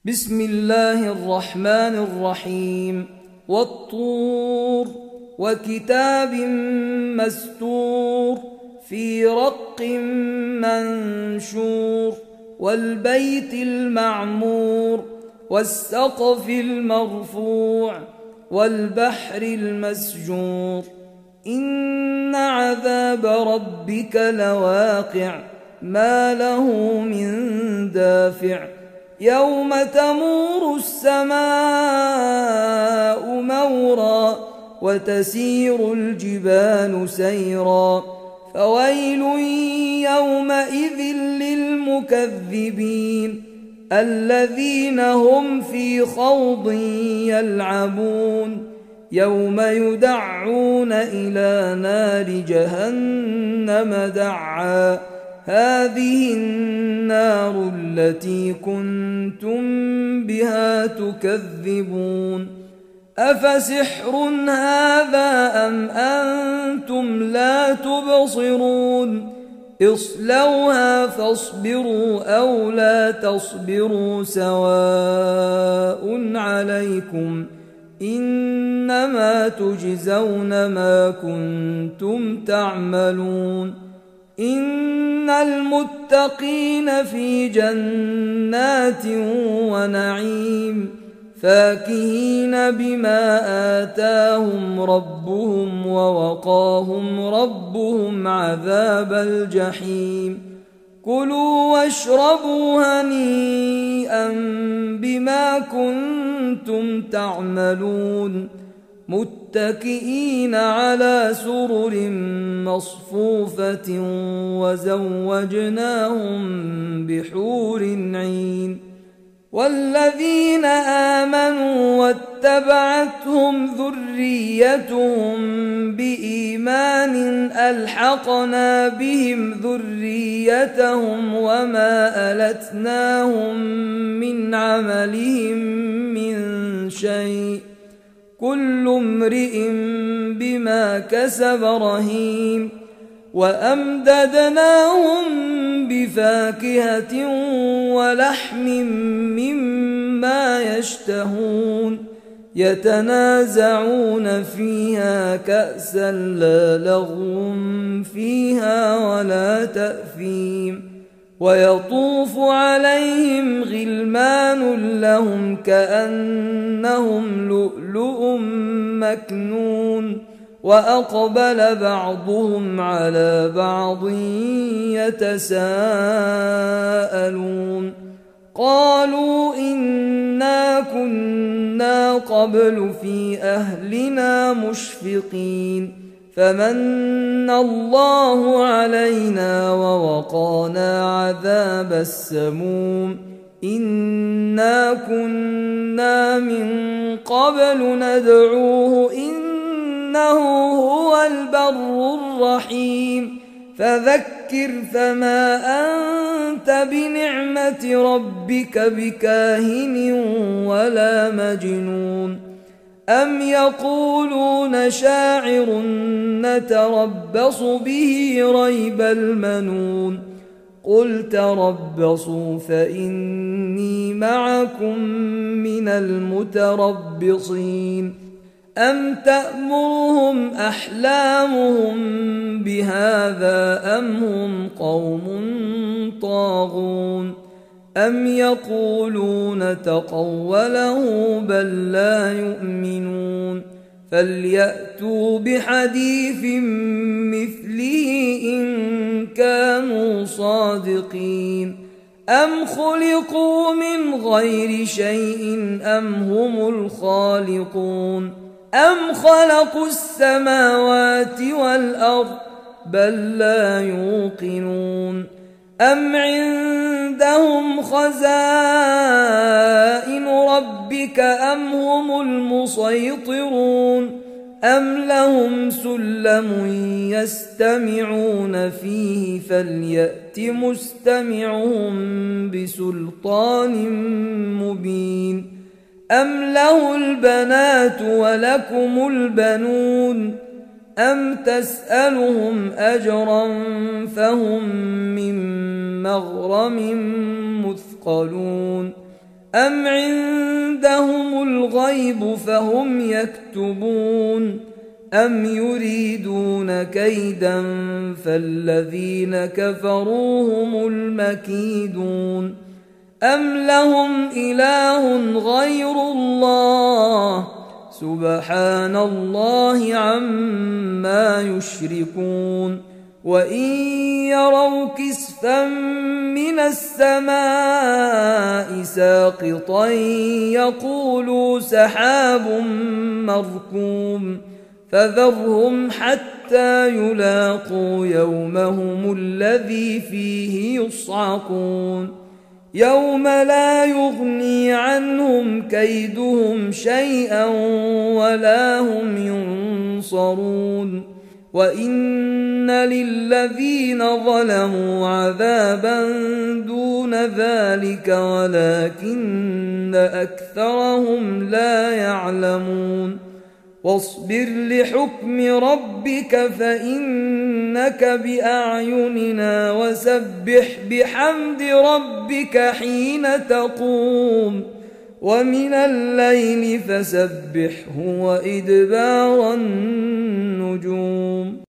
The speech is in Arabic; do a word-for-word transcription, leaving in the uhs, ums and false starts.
بسم الله الرحمن الرحيم والطور وكتاب مستور في رق منشور والبيت المعمور والسقف المرفوع والبحر المسجور إن عذاب ربك لواقع ما له من دافع يوم تمور السماء مورا وتسير الجبال سيرا فويل يومئذ للمكذبين الذين هم في خوض يلعبون يوم يدعون إلى نار جهنم دعا هذه النار التي كنتم بها تكذبون أفسحر هذا أم أنتم لا تبصرون اصلوها فاصبروا أو لا تصبروا سواء عليكم إنما تجزون ما كنتم تعملون إن المتقين في جنات ونعيم فاكهين بما آتاهم ربهم ووقاهم ربهم عذاب الجحيم كلوا واشربوا هنيئا بما كنتم تعملون متكئين على سرر مصفوفة وزوجناهم بحور عين والذين آمنوا واتبعتهم ذريتهم بإيمان ألحقنا بهم ذريتهم وما ألتناهم من عملهم من شيء كل امرئ بما كسب رهين وأمددناهم بفاكهة ولحم مما يشتهون يتنازعون فيها كأسا لا لغو فيها ولا تأثيم ويطوف عليهم غلمان لهم كأنهم لؤلؤ مكنون وأقبل بعضهم على بعض يتساءلون قالوا إنا كنا قبل في أهلنا مشفقين فمن الله علينا ووقانا عذاب السموم إنا كنا من قبل ندعوه إنه هو البر الرحيم فذكر فما أنت بنعمة ربك بكاهن ولا مجنون أم يقولون شاعر نتربص به ريب المنون قل تربصوا فإني معكم من المتربصين أم تأمرهم أحلامهم بهذا أم هم قوم طاغون أم يقولون تقوله بل لا يؤمنون فليأتوا بحديث مثله إن كانوا صادقين أم خلقوا من غير شيء أم هم الخالقون أم خلقوا السماوات والأرض بل لا يوقنون أم عندهم خزائن ربك أم هم المسيطرون أم لهم سلم يستمعون فيه فليأت مستمعهم بسلطان مبين أم له البنات ولكم البنون أم تسألهم أجرا فهم من مغرم مثقلون أم عندهم الغيب فهم يكتبون أم يريدون كيدا فالذين كفروا هم المكيدون أم لهم إله غير الله سبحان الله عما يشركون وإن يروا كسفا من السماء ساقطا يقولوا سحاب مركوم فذرهم حتى يلاقوا يومهم الذي فيه يصعقون يوم لا يغني عنهم كيدهم شيئا ولا هم ينصرون وإن للذين ظلموا عذابا دون ذلك ولكن أكثرهم لا يعلمون واصبر لحكم ربك فإنك بأعيننا وسبح بحمد ربك حين تقوم ومن الليل فسبحه وإدبار النجوم